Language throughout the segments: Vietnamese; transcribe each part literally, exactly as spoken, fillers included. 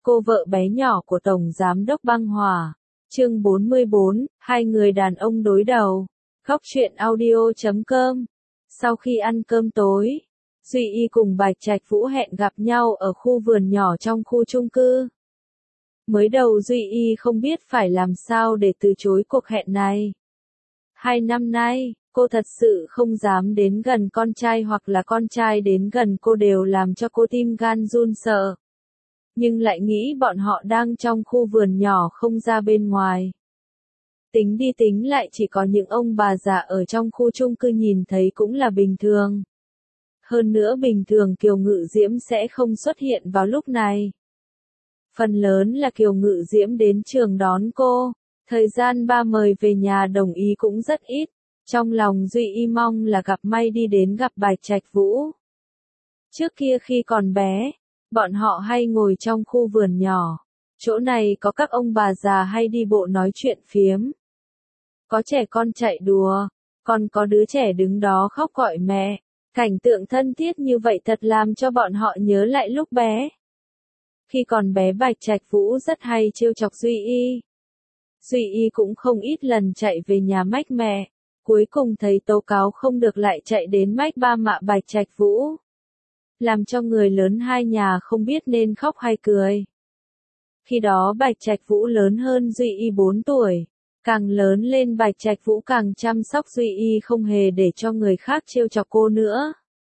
cô vợ bé nhỏ của Tổng Giám đốc Băng Hòa. Chương bốn mươi bốn, hai người đàn ông đối đầu. Góc truyện audio chấm com. Sau khi ăn cơm tối, Duy Y cùng Bạch Trạch Vũ hẹn gặp nhau ở khu vườn nhỏ trong khu chung cư. Mới đầu Duy Y không biết phải làm sao để từ chối cuộc hẹn này. Hai năm nay, cô thật sự không dám đến gần con trai hoặc là con trai đến gần cô đều làm cho cô tim gan run sợ. Nhưng lại nghĩ bọn họ đang trong khu vườn nhỏ không ra bên ngoài. Tính đi tính lại chỉ có những ông bà già ở trong khu chung cư nhìn thấy cũng là bình thường. Hơn nữa bình thường Kiều Ngự Diễm sẽ không xuất hiện vào lúc này. Phần lớn là Kiều Ngự Diễm đến trường đón cô, thời gian ba mời về nhà đồng ý cũng rất ít. Trong lòng Duy Y mong là gặp may đi đến gặp Bạch Trạch Vũ. Trước kia khi còn bé, bọn họ hay ngồi trong khu vườn nhỏ. Chỗ này có các ông bà già hay đi bộ nói chuyện phiếm. Có trẻ con chạy đùa, còn có đứa trẻ đứng đó khóc gọi mẹ. Cảnh tượng thân thiết như vậy thật làm cho bọn họ nhớ lại lúc bé. Khi còn bé Bạch Trạch Vũ rất hay trêu chọc Duy Y. Duy Y cũng không ít lần chạy về nhà mách mẹ. Cuối cùng thấy tố cáo không được lại chạy đến mách ba mạ Bạch Trạch Vũ. Làm cho người lớn hai nhà không biết nên khóc hay cười. Khi đó Bạch Trạch Vũ lớn hơn Duy Y bốn tuổi. Càng lớn lên Bạch Trạch Vũ càng chăm sóc Duy Y không hề để cho người khác trêu chọc cô nữa.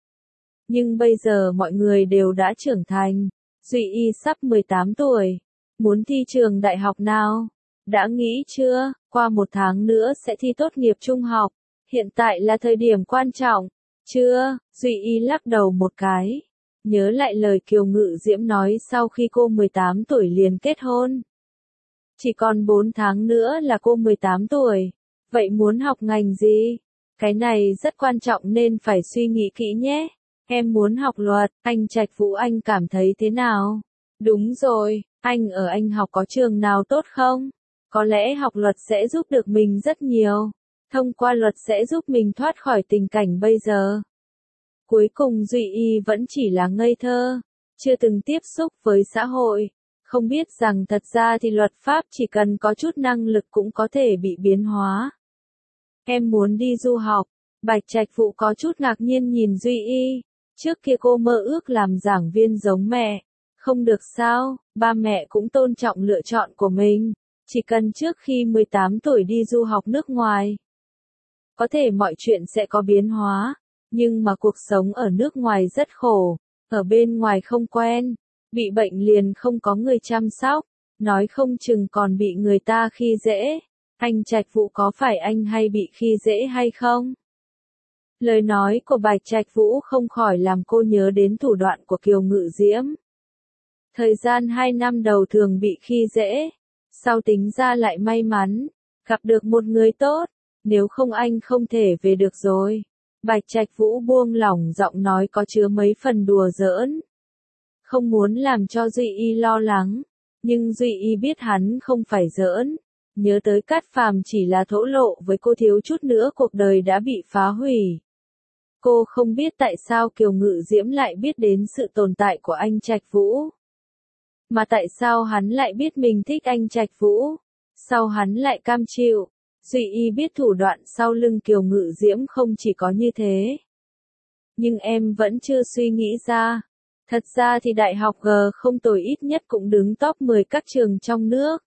Nhưng bây giờ mọi người đều đã trưởng thành. Duy Y sắp mười tám tuổi. Muốn thi trường đại học nào? Đã nghĩ chưa? Qua một tháng nữa sẽ thi tốt nghiệp trung học. Hiện tại là thời điểm quan trọng. Chưa? Duy Y lắc đầu một cái. Nhớ lại lời Kiều Ngự Diễm nói sau khi cô mười tám tuổi liền kết hôn. Chỉ còn bốn tháng nữa là cô mười tám tuổi. Vậy muốn học ngành gì? Cái này rất quan trọng nên phải suy nghĩ kỹ nhé. Em muốn học luật. Anh Trạch Vũ anh cảm thấy thế nào? Đúng rồi, anh ở anh học có trường nào tốt không? Có lẽ học luật sẽ giúp được mình rất nhiều. Thông qua luật sẽ giúp mình thoát khỏi tình cảnh bây giờ. Cuối cùng Duy Y vẫn chỉ là ngây thơ, chưa từng tiếp xúc với xã hội. Không biết rằng thật ra thì luật pháp chỉ cần có chút năng lực cũng có thể bị biến hóa. Em muốn đi du học. Bạch Trạch Vũ có chút ngạc nhiên nhìn Duy Y. Trước kia cô mơ ước làm giảng viên giống mẹ. Không được sao, ba mẹ cũng tôn trọng lựa chọn của mình. Chỉ cần trước khi mười tám tuổi đi du học nước ngoài. Có thể mọi chuyện sẽ có biến hóa. Nhưng mà cuộc sống ở nước ngoài rất khổ. Ở bên ngoài không quen. Bị bệnh liền không có người chăm sóc. Nói không chừng còn bị người ta khi dễ. Anh Trạch Vũ có phải anh hay bị khi dễ hay không? Lời nói của Bạch Trạch Vũ không khỏi làm cô nhớ đến thủ đoạn của Kiều Ngự Diễm. Thời gian hai năm đầu thường bị khi dễ. Sau tính ra lại may mắn. Gặp được một người tốt. Nếu không anh không thể về được rồi. Bạch Trạch Vũ buông lỏng giọng nói có chứa mấy phần đùa giỡn. Không muốn làm cho Duy Y lo lắng. Nhưng Duy Y biết hắn không phải giỡn. Nhớ tới Cát Phàm chỉ là thổ lộ với cô thiếu chút nữa cuộc đời đã bị phá hủy. Cô không biết tại sao Kiều Ngự Diễm lại biết đến sự tồn tại của anh Trạch Vũ. Mà tại sao hắn lại biết mình thích anh Trạch Vũ. Sao hắn lại cam chịu. Duy Y biết thủ đoạn sau lưng Kiều Ngự Diễm không chỉ có như thế. Nhưng em vẫn chưa suy nghĩ ra. Thật ra thì đại học G không tồi ít nhất cũng đứng top mười các trường trong nước.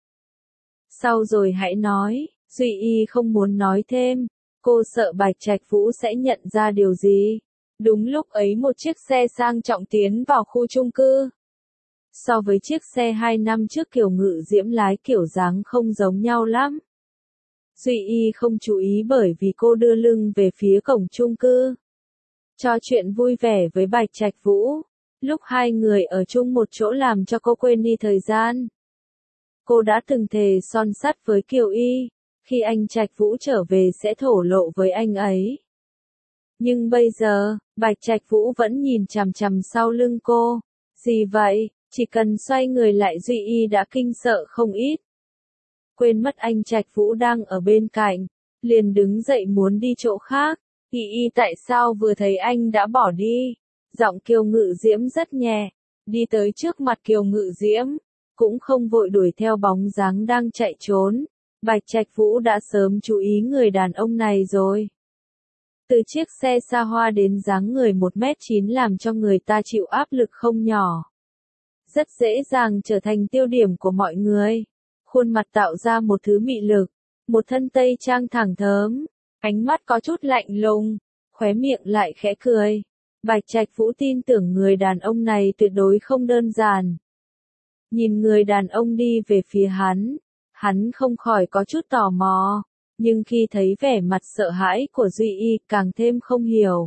Sau rồi hãy nói. Duy Y không muốn nói thêm. Cô sợ Bạch Trạch Vũ sẽ nhận ra điều gì. Đúng lúc ấy một chiếc xe sang trọng tiến vào khu chung cư. So với chiếc xe hai năm trước Kiều Ngự Diễm lái kiểu dáng không giống nhau lắm. Duy Y không chú ý bởi vì cô đưa lưng về phía cổng chung cư. Trò chuyện vui vẻ với Bạch Trạch Vũ. Lúc hai người ở chung một chỗ làm cho cô quên đi thời gian. Cô đã từng thề son sắt với Kiều Y. Khi anh Trạch Vũ trở về sẽ thổ lộ với anh ấy. Nhưng bây giờ, Bạch Trạch Vũ vẫn nhìn chằm chằm sau lưng cô. Gì vậy? Chỉ cần xoay người lại Duy Y đã kinh sợ không ít. Quên mất anh Trạch Vũ đang ở bên cạnh. Liền đứng dậy muốn đi chỗ khác. Y Y tại sao vừa thấy anh đã bỏ đi? Giọng Kiều Ngự Diễm rất nhẹ. Đi tới trước mặt Kiều Ngự Diễm. cũng không vội đuổi theo bóng dáng đang chạy trốn. Bạch Trạch Vũ đã sớm chú ý người đàn ông này rồi. Từ chiếc xe xa hoa đến dáng người một mét chín làm cho người ta chịu áp lực không nhỏ. Rất dễ dàng trở thành tiêu điểm của mọi người. Khuôn mặt tạo ra một thứ mị lực, một thân tây trang thẳng thớm, ánh mắt có chút lạnh lùng, khóe miệng lại khẽ cười. Bạch Trạch Vũ tin tưởng người đàn ông này tuyệt đối không đơn giản. Nhìn người đàn ông đi về phía hắn, hắn không khỏi có chút tò mò, nhưng khi thấy vẻ mặt sợ hãi của Duy Y càng thêm không hiểu.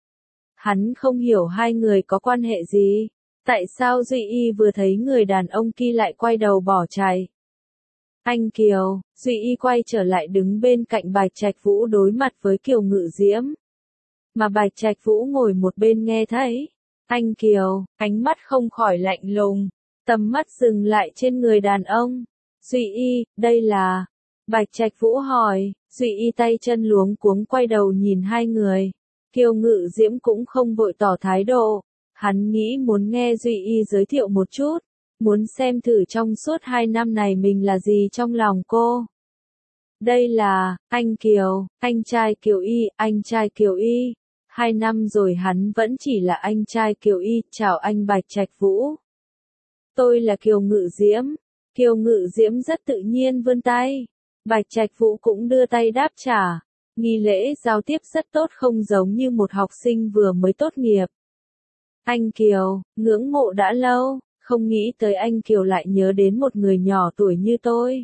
Hắn không hiểu hai người có quan hệ gì, tại sao Duy Y vừa thấy người đàn ông kia lại quay đầu bỏ chạy. Anh Kiều, Duy Y quay trở lại đứng bên cạnh Bạch Trạch Vũ đối mặt với Kiều Ngự Diễm. Mà Bạch Trạch Vũ ngồi một bên nghe thấy. Anh Kiều, ánh mắt không khỏi lạnh lùng, tầm mắt dừng lại trên người đàn ông. Duy Y, đây là... Bạch Trạch Vũ hỏi, Duy Y tay chân luống cuống quay đầu nhìn hai người. Kiều Ngự Diễm cũng không vội tỏ thái độ, hắn nghĩ muốn nghe Duy Y giới thiệu một chút, muốn xem thử trong suốt hai năm này mình là gì trong lòng cô. Đây là, anh Kiều, anh trai Kiều Y, anh trai Kiều Y. Hai năm rồi hắn vẫn chỉ là anh trai Kiều Y, chào anh Bạch Trạch Vũ. Tôi là Kiều Ngự Diễm. Kiều Ngự Diễm rất tự nhiên vươn tay. Bạch Trạch Vũ cũng đưa tay đáp trả. Nghi lễ giao tiếp rất tốt không giống như một học sinh vừa mới tốt nghiệp. Anh Kiều, ngưỡng mộ đã lâu, không nghĩ tới anh Kiều lại nhớ đến một người nhỏ tuổi như tôi.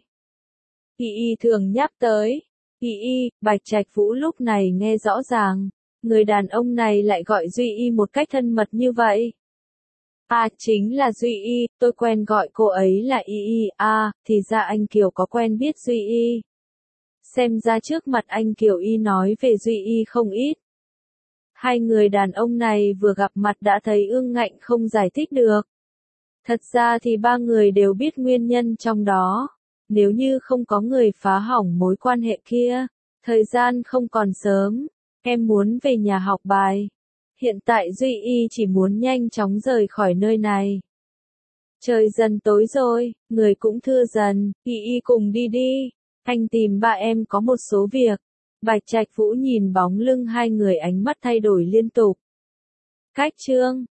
Y Y thường nhắc tới. Y Y, Bạch Trạch Vũ lúc này nghe rõ ràng, người đàn ông này lại gọi Duy Y một cách thân mật như vậy. À, chính là Duy Y, tôi quen gọi cô ấy là Y Y, à, thì ra anh Kiều có quen biết Duy Y. Xem ra trước mặt anh Kiều Y nói về Duy Y không ít. Hai người đàn ông này vừa gặp mặt đã thấy ương ngạnh không giải thích được. Thật ra thì ba người đều biết nguyên nhân trong đó. Nếu như không có người phá hỏng mối quan hệ kia, thời gian không còn sớm, em muốn về nhà học bài. Hiện tại Duy Y chỉ muốn nhanh chóng rời khỏi nơi này. Trời dần tối rồi, người cũng thưa dần, Y Y cùng đi đi. Anh tìm ba em có một số việc. Bạch Trạch Vũ nhìn bóng lưng hai người ánh mắt thay đổi liên tục. Cách chương